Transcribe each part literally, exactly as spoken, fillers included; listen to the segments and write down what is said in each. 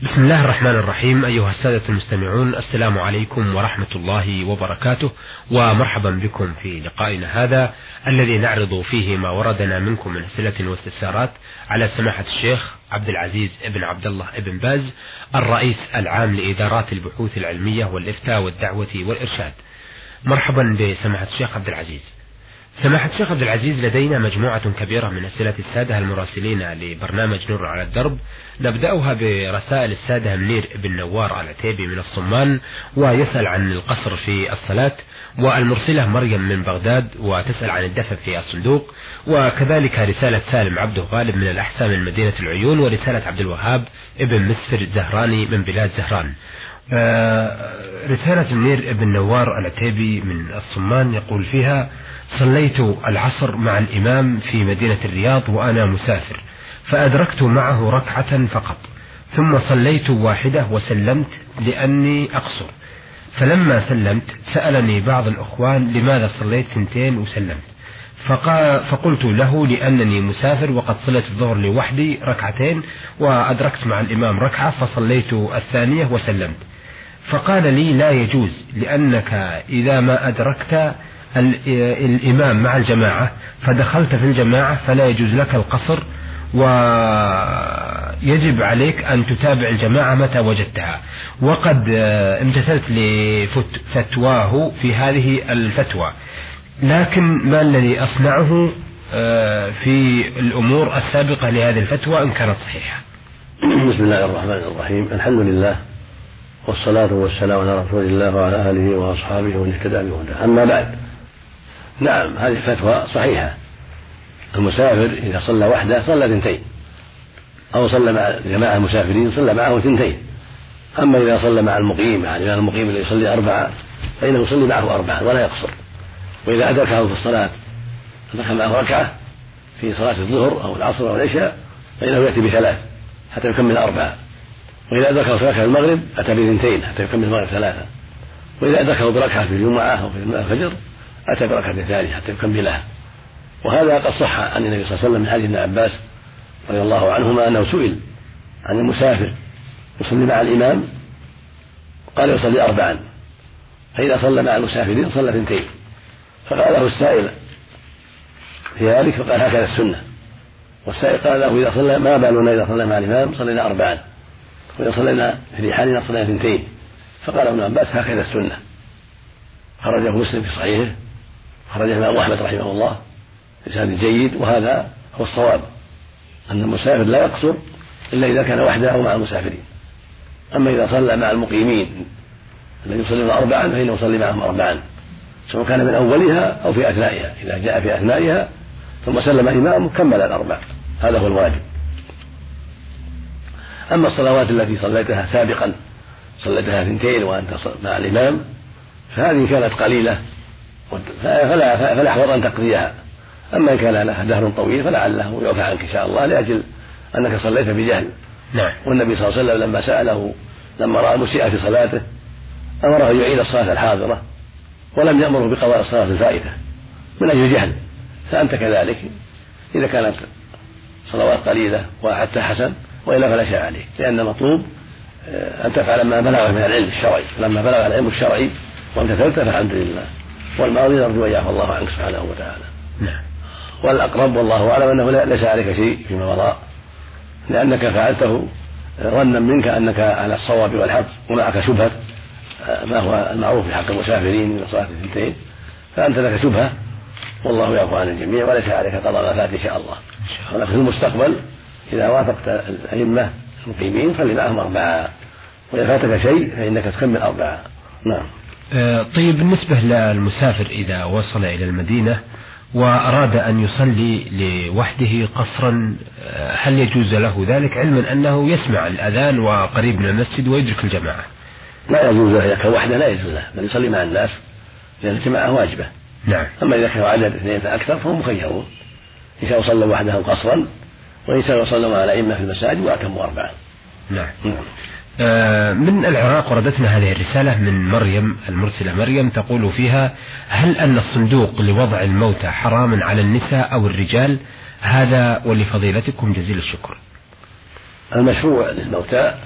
بسم الله الرحمن الرحيم. أيها السادة المستمعون، السلام عليكم ورحمة الله وبركاته، ومرحبا بكم في لقائنا هذا الذي نعرض فيه ما وردنا منكم من أسئلة واستفسارات على سماحة الشيخ عبد العزيز ابن عبد الله ابن باز، الرئيس العام لإدارات البحوث العلمية والإفتاء والدعوة والإرشاد. مرحبا بسماحة الشيخ عبد العزيز. سماحة الشيخ عبد العزيز، لدينا مجموعة كبيرة من أسئلة السادة المراسلين لبرنامج نور على الدرب، نبدأها برسائل السادة منير بن نوار العتيبي من الصمان، ويسأل عن القصر في الصلاة، والمرسلة مريم من بغداد وتسأل عن الدفن في الصندوق، وكذلك رسالة سالم عبده غالب من الأحساء من مدينة العيون، ورسالة عبد الوهاب ابن مسفر زهراني من بلاد زهران. آه رسالة منير بن نوار العتيبي من الصمان يقول فيها: صليت العصر مع الإمام في مدينة الرياض وأنا مسافر، فأدركت معه ركعة فقط، ثم صليت واحدة وسلمت لأني أقصر، فلما سلمت سألني بعض الأخوان لماذا صليت سنتين وسلمت، فقلت له لأنني مسافر وقد صليت الظهر لوحدي ركعتين وأدركت مع الإمام ركعة فصليت الثانية وسلمت، فقال لي لا يجوز، لأنك إذا ما أدركت الإمام مع الجماعة فدخلت في الجماعة فلا يجوز لك القصر، ويجب عليك أن تتابع الجماعة متى وجدتها. وقد امتثلت لفتواه في هذه الفتوى، لكن ما الذي أصنعه في الأمور السابقة لهذه الفتوى إن كانت صحيحة؟ بسم الله الرحمن الرحيم. الحمد لله والصلاة والسلام على رسول الله وعلى آله وأصحابه ومن اهتدى بهداه. أما بعد، نعم، هذه الفتوى صحيحة. المسافر إذا صلى وحده صلى اثنتين، أو صلى مع جماعة المسافرين صلى معه اثنتين. أما إذا صلى مع المقيم، يعني المقيم اللي يصلي أربعة، فإنه يصلي معه أربعة ولا يقصر. وإذا أدركه في الصلاة أدرك معه ركعة في صلاة الظهر أو العصر أو العشاء، فإنه يأتي بثلاث حتى يكمل أربعة. وإذا أدركه في ركعة المغرب أتى باثنتين حتى يكمل المغرب ثلاثة. وإذا أدركه بركعة في الجمعة أو في الفجر أتى بركعة ثانية حتى يكملها. وهذا قد صح عن النبي صلى الله عليه وسلم من حديث ابن عباس رضي الله عنهما أنه سئل عن المسافر يصلي مع الإمام، قال يصلي أربعا، فإذا صلى مع المسافرين صلى اثنتين. فقال له السائل في ذلك، فقال هكذا السنة. والسائل قال له إذا صلى ما بالنا إذا صلى مع الإمام صلينا أربعا، وإذا صلينا في رحالنا صلينا اثنتين. فقال ابن عباس هكذا السنة. خرجه مسلم في صحيحه، خرجه الإمام أحمد رحمه الله بسند جيد. وهذا هو الصواب، أن المسافر لا يقصر إلا إذا كان وحده أو مع المسافرين. أما إذا صلى مع المقيمين الذين يصلون أربعا فإنه يصلي معهم أربعا، سواء كان من أولها أو في أثنائها. إذا جاء في أثنائها ثم سلم الإمام كمل الأربع، هذا هو الواجب. أما الصلوات التي صليتها سابقا، صليتها اثنتين وأنت مع الإمام، فهذه كانت قليلة فلا فلا يحفظ أن تقضيها. أما إن كان لها دهر طويل فلعله يعفى عنك إن شاء الله، لأجل أنك صليت بجهل. نعم. والنبي صلى الله عليه وسلم لما سأله لما رأى المسيء في صلاته أمره أن يعيد الصلاة الحاضرة، ولم يأمره بقضاء الصلاة الفائتة من أجل جهل. فأنت كذلك، إذا كانت صلوات قليلة وحتى حسن، وإلا فلا شيء عليك، لأن المطلوب أن تفعل ما بلغ من العلم الشرعي. لما بلغ العلم الشرعي وامتثلت فالحمد لله، والماضي نرجو أن يعفو الله عنك سبحانه وتعالى. نعم. والأقرب والله أعلم أنه ليس عليك شيء فيما مضى، لأنك فعلته ظنا منك أنك على الصواب والحق، ومعك شبهة ما هو المعروف في حق المسافرين من صلاة الثنتين، فأنت لك شبهة، والله يعفو عن الجميع وليس عليك قضاء ما فات إن شاء الله. ولكن في المستقبل إذا وافقت الأئمة المقيمين صلي معهم أربعة، وإذا فاتك شيء فإنك تكمل أربعة. نعم. آه طيب، بالنسبة للمسافر إذا وصل إلى المدينة وأراد أن يصلي لوحده قصرا، هل يجوز له ذلك، علما أنه يسمع الأذان وقريب من المسجد ويدرك الجماعة؟ لا يجوز له، إذا كان وحده لا يجوز له، بل يصلي مع الناس لأن الجماعة واجبة. نعم. أما إذا كان عدد اثنين فأكثر فهم مخيرون، إن شاء صلوا وحدهم قصرا، وإن شاء صلوا مع الأئمة في المساجد وأتموا أربعا. نعم. نعم. آه من العراق وردتنا هذه الرسالة من مريم المرسلة. مريم تقول فيها: هل أن الصندوق لوضع الموتى حرام على النساء أو الرجال؟ هذا ولفضيلتكم جزيل الشكر. المشروع للموتى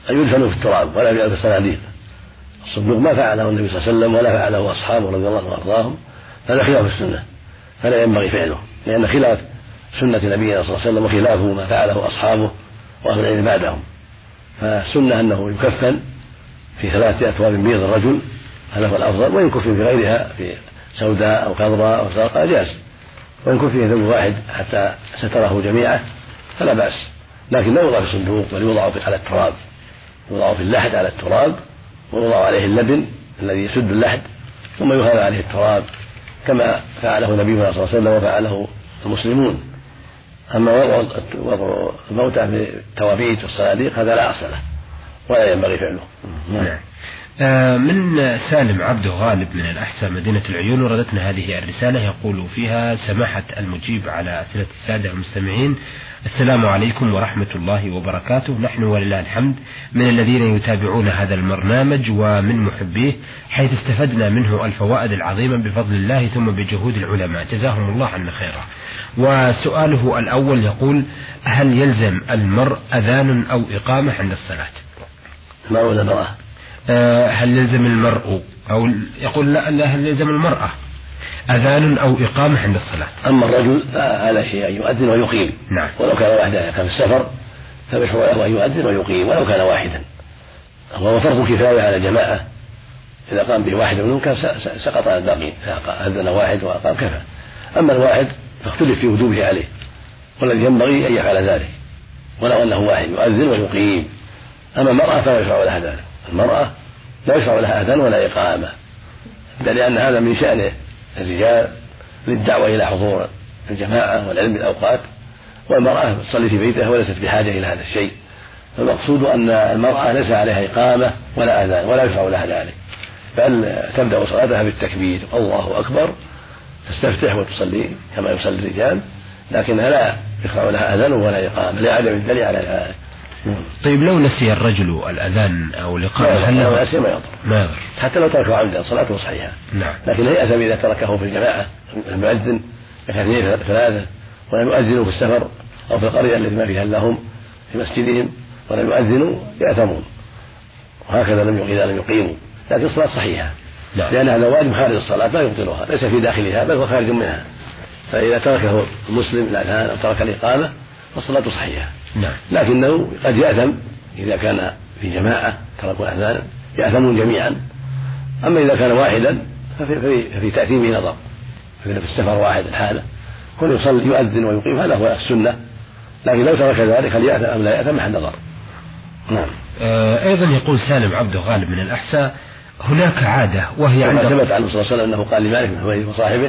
أن يدفنوا في التراب ولا يجعلوا في الصناديق. الصندوق ما فعله النبي صلى الله عليه وسلم ولا فعله أصحابه رضي الله عنهم وأرضاهم، هذا خلاف السنة فلا ينبغي فعله، لأن خلاف سنة نبينا صلى الله عليه وسلم وخلافه ما فعله أصحابه وأهل العلم بعدهم. فالسنة أنه يكفن في ثلاثة أثواب بيض الرجل، هذا هو الأفضل، وإن كفن في غيرها في سوداء أو خضراء أو زرقاء جاز، وإن كفن في ثوب واحد حتى ستره جميعا فلا بأس، لكن لا يوضع في الصندوق بل يوضع على التراب، يوضع في اللحد على التراب ويوضع عليه اللبن الذي يسد اللحد ثم يهال عليه التراب كما فعله نبينا صلى الله عليه وسلم وفعله المسلمون. أما وضع الموتى في التوابيت والصناديق هذا لا أصل له ولا ينبغي فعله. نعم. آه من سالم عبد غالب من الأحساء مدينة العيون وردتنا هذه الرسالة، يقول فيها: سماحة المجيب على أسئلة السادة المستمعين، السلام عليكم ورحمة الله وبركاته. نحن ولله الحمد من الذين يتابعون هذا البرنامج ومن محبيه، حيث استفدنا منه الفوائد العظيمة بفضل الله ثم بجهود العلماء، جزاهم الله عنا خيرا. وسؤاله الأول يقول: هل يلزم المرء أذان أو إقامة عند الصلاة؟ ما هو المرأة؟ أه هل يلزم المرء أو يقول لا, لا هل يلزم المرأة أذان أو إقامة عند الصلاة؟ أما الرجل فعلى شيء أن يؤذن ويقيم. نعم. ولو كان واحدا كان في السفر فبشرع له أن يؤذن ويقيم ولو كان واحدا، وهو فرض كفاية على الجماعة، إذا قام به واحد منهم كان سقط على الباقين، أذن واحد وأقام كفى. أما الواحد فاختلف في وجوبه عليه، والذي ينبغي أن يفعل ذلك ولو أنه واحد يؤذن ويقيم. أما المرأة فلا يشرع لها ذلك، المرأة لا يشرع لها أذان ولا إقامة، لأن هذا من شأن الرجال للدعوة إلى حضور الجماعة والعلم بالأوقات، والمرأة تصلي في بيتها وليست بحاجة إلى هذا الشيء. فالمقصود أن المرأة ليس عليها إقامة ولا أذان ولا يشرع لها ذلك، بل تبدأ صلاتها بالتكبير الله أكبر، تستفتح وتصلي كما يصلي الرجال، لكنها لا يشرع لها أذان ولا إقامة لعدم الدليل على ذلك. طيب لو نسي الرجل الأذان أو الإقامة هل له نسي ما يضر، ما يضر حتى لو تركه عمدا صلاته صحيحة. نعم. لكن لا يأثم إذا تركه في الجماعة، المؤذن اثنين ثلاثة ولم يؤذنوا في السفر أو في القرية التي ما فيها لهم في مسجدهم ولم يؤذنوا يأثمون، وهكذا لم إذا لم يقيموا، لكن الصلاة صحيحة. نعم. لأن هذا واجب خارج الصلاة لا يبطلها، ليس في داخلها بل هو خارج منها، فإذا تركه المسلم الأذان أو ترك الإقامة فالصلاة صحيحة. نعم. لكنه قد يأثم إذا كان في جماعة تركوا الأذان يأثمون جميعا. أما إذا كان واحدا ففي, ففي, ففي تأثيمه نظر، فإذا في السفر واحد الحالة كل يصلي يؤذن ويقيم هذا هو السنة، لكن لو ترك ذلك هل يأثم أم لا يأثم محل نظر. نعم. آه أيضا يقول سالم عبد غالب من الأحساء: هناك عادة وهي عند ثبت عنه صلى الله عليه وسلم أنه قال لمالك بن حويرث وصاحبه: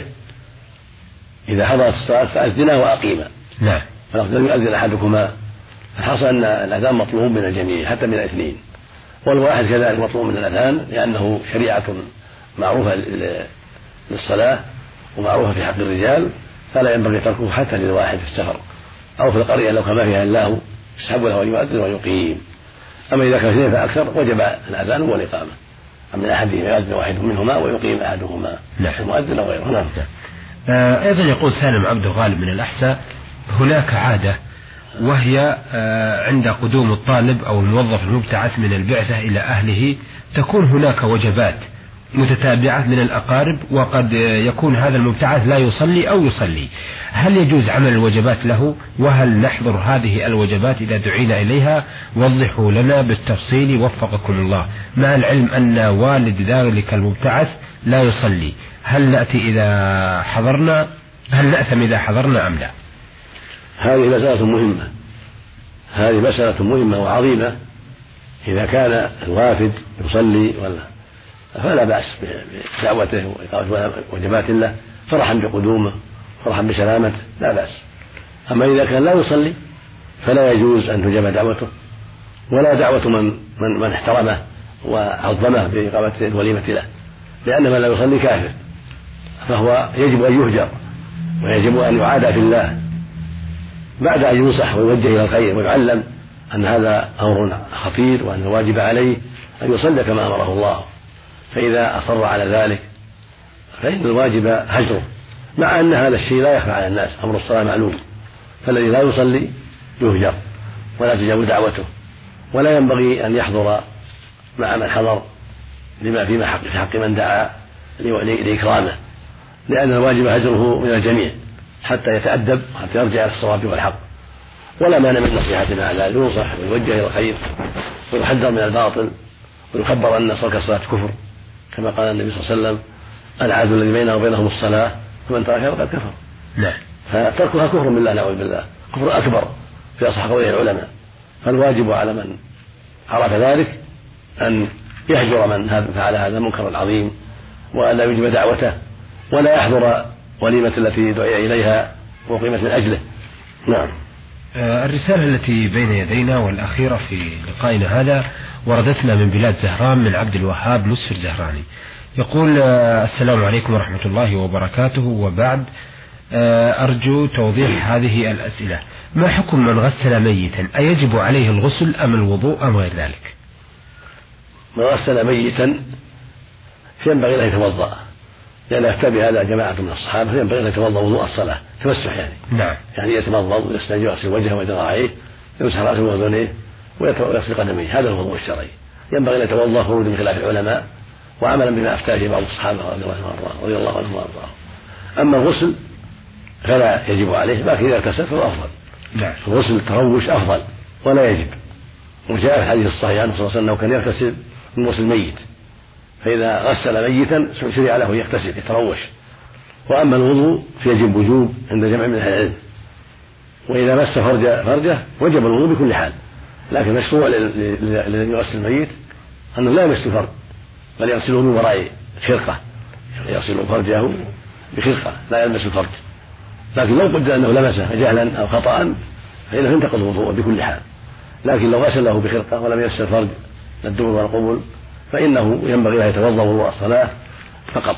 إذا حضرت الصلاة فأذنا وأقيما. نعم. فلو يؤذن أحدكما، الحصل أن الأذان مطلوب من الجميع حتى من الاثنين، والواحد كذلك مطلوب من الأذان لأنه شريعة معروفة للصلاة ومعروفة في حق الرجال، فلا ينبغي تركه حتى للواحد في السفر أو في القرية لو كان ما فيها إلا هو يسحب له أن يؤذن ويقيم. أما إذا كان اثنين فأكثر وجب الأذان والإقامة، أما من أحدهم يؤذن واحد منهما ويقيم أحدهما، نعم. المؤذن أو غيره. نعم. آه أيضا يقول سالم عبد غالب من الأحساء: هناك عادة وهي عند قدوم الطالب أو الموظف المبتعث من البعثة إلى أهله تكون هناك وجبات متتابعة من الأقارب، وقد يكون هذا المبتعث لا يصلي أو يصلي، هل يجوز عمل الوجبات له؟ وهل نحضر هذه الوجبات إذا دعينا إليها؟ وضحوا لنا بالتفصيل وفقكم الله، مع العلم أن والد ذلك المبتعث لا يصلي، هل نأتي إذا حضرنا هل نأثم إذا حضرنا أم لا؟ هذه مسألة مهمة، هذه مسألة مهمة وعظيمة. إذا كان الوافد يصلي ولا فلا بأس بدعوته وإقامة وجبات له فرحا بقدومه فرحا بسلامته، لا بأس. أما إذا كان لا يصلي فلا يجوز أن تجاب دعوته ولا دعوة من من, من احترمه وعظمه بإقامة الوليمة له، لأن من لا يصلي كافر، فهو يجب أن يهجر ويجب أن يعادى في الله بعد أن ينصح ويوجه إلى الخير ويعلم أن هذا أمر خطير وأن الواجب عليه أن يصلي كما أمره الله. فإذا أصر على ذلك فإن الواجب هجره، مع أن هذا الشيء لا يخفى على الناس، أمر الصلاة معلوم، فالذي لا يصلي يهجر ولا تجاب دعوته ولا ينبغي أن يحضر مع من حضر لما فيما حق في حق من دعا لإكرامه، لأن الواجب هجره من الجميع حتى يتأدب حتى يرجع إلى الصواب والحق، ولا مانع من نصيحة مع ذلك، ينصح ويوجه إلى الخير ويحذر من الباطل ويخبر أن ترك الصلاة كفر، كما قال النبي صلى الله عليه وسلم: العهد الذي بينه وبينهم الصلاة فمن تركها فقد كفر. نعم. فتركها كفر بالله نعوذ بالله، كفر أكبر في أصح قوله العلماء. فالواجب على من عرف ذلك أن يهجر من فعل هذا المنكر العظيم، وألا يجب دعوته، ولا يحضر وليمة التي دعي إليها وقيمة من أجله. نعم. الرسالة التي بين يدينا والأخيرة في لقائنا هذا وردتنا من بلاد زهران من عبد الوهاب مسفر زهراني، يقول: السلام عليكم ورحمة الله وبركاته، وبعد أرجو توضيح هذه الأسئلة. ما حكم من غسل ميتا؟ أيجب عليه الغسل أم الوضوء أم غير ذلك؟ من غسل ميتا ينبغي له يتوضأ، لأن أفتى بهذا جماعة من الصحابة، ينبغي له يتوضأ وضوء الصلاة تمسح يعني. نعم. يعني يتمضض ويستنجي ويغسل وجهه وذراعيه ويمسح رأسه وأذنيه ويغسل قدميه، هذا الوضوء الشرعي. ينبغي له يتوضأ خروجا من خلاف العلماء وعملا بما أفتى به بعض الصحابة رضي الله عنهم وأرضاهم. أما الغسل فلا يجب عليه، لكن إذا اغتسل فهو أفضل. نعم. الغسل التروش أفضل ولا يجب، وجاء في الحديث الصحيح عنه صلى الله عليه وسلم أنه كان يغتسل من غسل ميت، فإذا غسل ميتا شرع له يغتسل يتروش. وأما الوضوء فيجب وجوب عند جمع من أهل العلم، وإذا مس فرجه, فرجه وجب الوضوء بكل حال، لكن مشروع الذي يغسل الميت أنه لا يمس الفرج بل يغسله من وراء خرقة، يغسل فرجه بخرقة لا يلمس الفرج. لكن لو قدر أنه لمسه جهلا أو خطأ فإنه ينتقض الوضوء بكل حال، لكن لو غسله بخرقة ولم يمس الفرج الدبر والقبل فإنه ينبغي له يتوضأ وضوء الصلاة فقط.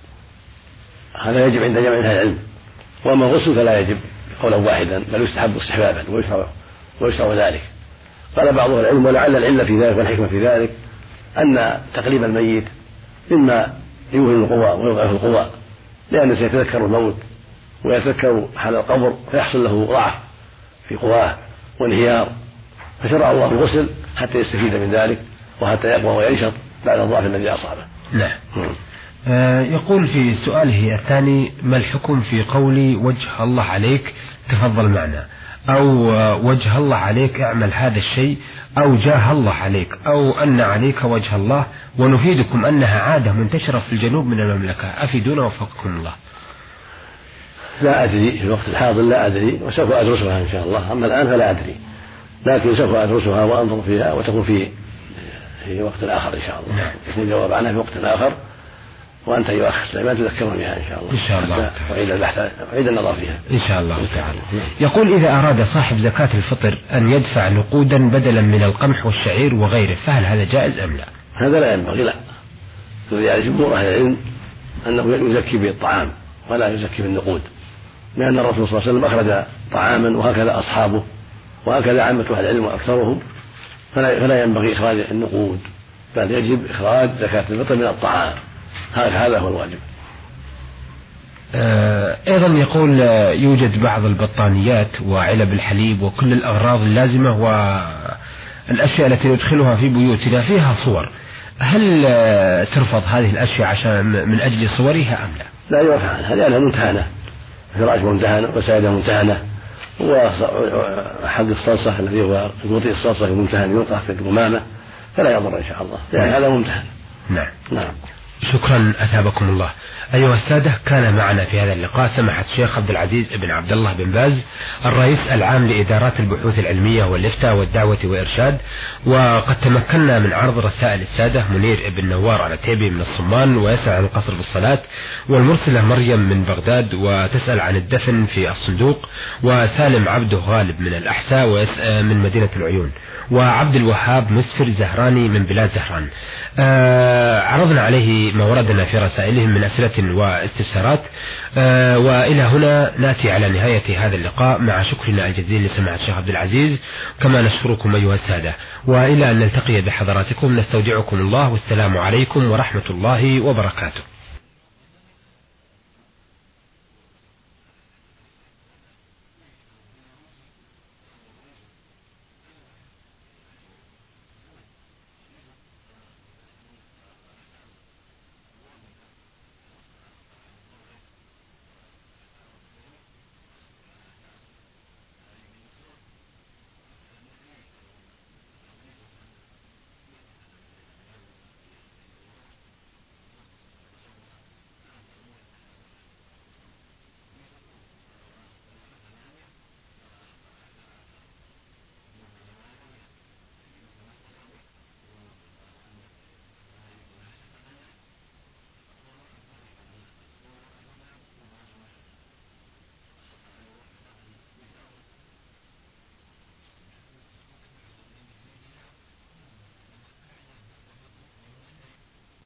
هذا يجب عند جمع أهل العلم. وأما الغسل فلا يجب قولا واحدا، بل يستحب استحبابا ويشرع ويشرع ذلك. قال بعض العلم: ولعل العلة في ذلك والحكمة في ذلك أن تقليب الميت مما يوهن القوى ويضعف القوى، لأنه سيتذكر الموت ويتذكر حال القبر فيحصل له ضعف في قواه وانهيار، فشرع الله الغسل حتى يستفيد من ذلك وحتى يقوى وينشط بعد الضعف الذي أصابه. نعم. آه يقول في سؤاله الثاني: ما الحكم في قولي وجه الله عليك تفضل معنا، أو وجه الله عليك اعمل هذا الشيء، أو جاه الله عليك، أو أن عليك وجه الله، ونفيدكم أنها عادة منتشرة في الجنوب من المملكة، أفيدونا وفقكم الله. لا أدري في الوقت الحاضر، لا أدري، وسوف أدرسها إن شاء الله. أما الآن فلا أدري، لكن سوف أدرسها وأنظر فيها وتكون في في وقت آخر إن شاء الله. يكون جواب عنها في وقت آخر، وأنت أيها الأخ سليمان تذكرني بها إن شاء الله. إن شاء الله. وعيد البحث وعيد النظر فيها إن شاء الله تعالى. يقول: إذا أراد صاحب زكاة الفطر أن يدفع نقودا بدلا من القمح والشعير وغيره، فهل هذا جائز أم لا؟ هذا لا ينبغي، لا. يعني جمهور أهل العلم أنه يزكي بالطعام ولا يزكي بالنقود، لأن الرسول صلى الله عليه وسلم أخرج طعاما وهكذا أصحابه وهكذا عامة أهل العلم وأكثرهم، فلا, فلا ينبغي إخراج النقود، بل يجب إخراج زكاة الفطر من الطعام، هذا هو الواجب. أيضا يقول: يوجد بعض البطانيات وعلب الحليب وكل الأغراض اللازمة والأشياء التي ندخلها في بيوتنا فيها صور، هل ترفض هذه الأشياء عشان من أجل صورها أم لا؟ لا يرفع عنها، لأنها ممتهنة، فراش ممتهنة وسائدة ممتهنة، وحق الصلصة الذي هو قوطي الصلصة الممتهن يوقع في القمامة، فلا يضر إن شاء الله، لأن هذا ممتهن. نعم. نعم. شكرا أثابكم الله. أيها السادة، كان معنا في هذا اللقاء سماحة الشيخ عبد العزيز بن عبد الله بن باز، الرئيس العام لإدارات البحوث العلمية والإفتاء والدعوة وإرشاد. وقد تمكنا من عرض رسائل السادة: منير بن نوار على تيبي من الصمان ويسأل عن القصر بالصلاة، والمرسلة مريم من بغداد وتسأل عن الدفن في الصندوق، وسالم عبده غالب من الأحساء ويسأل من مدينة العيون، وعبد الوهاب مسفر زهراني من بلاد زهران. آه عرضنا عليه ما وردنا في رسائلهم من أسئلة واستفسارات. آه وإلى هنا نأتي على نهاية هذا اللقاء، مع شكرنا الجزيل لسماحة الشيخ عبد العزيز، كما نشكركم أيها السادة، وإلى أن نلتقي بحضراتكم نستودعكم الله، والسلام عليكم ورحمة الله وبركاته.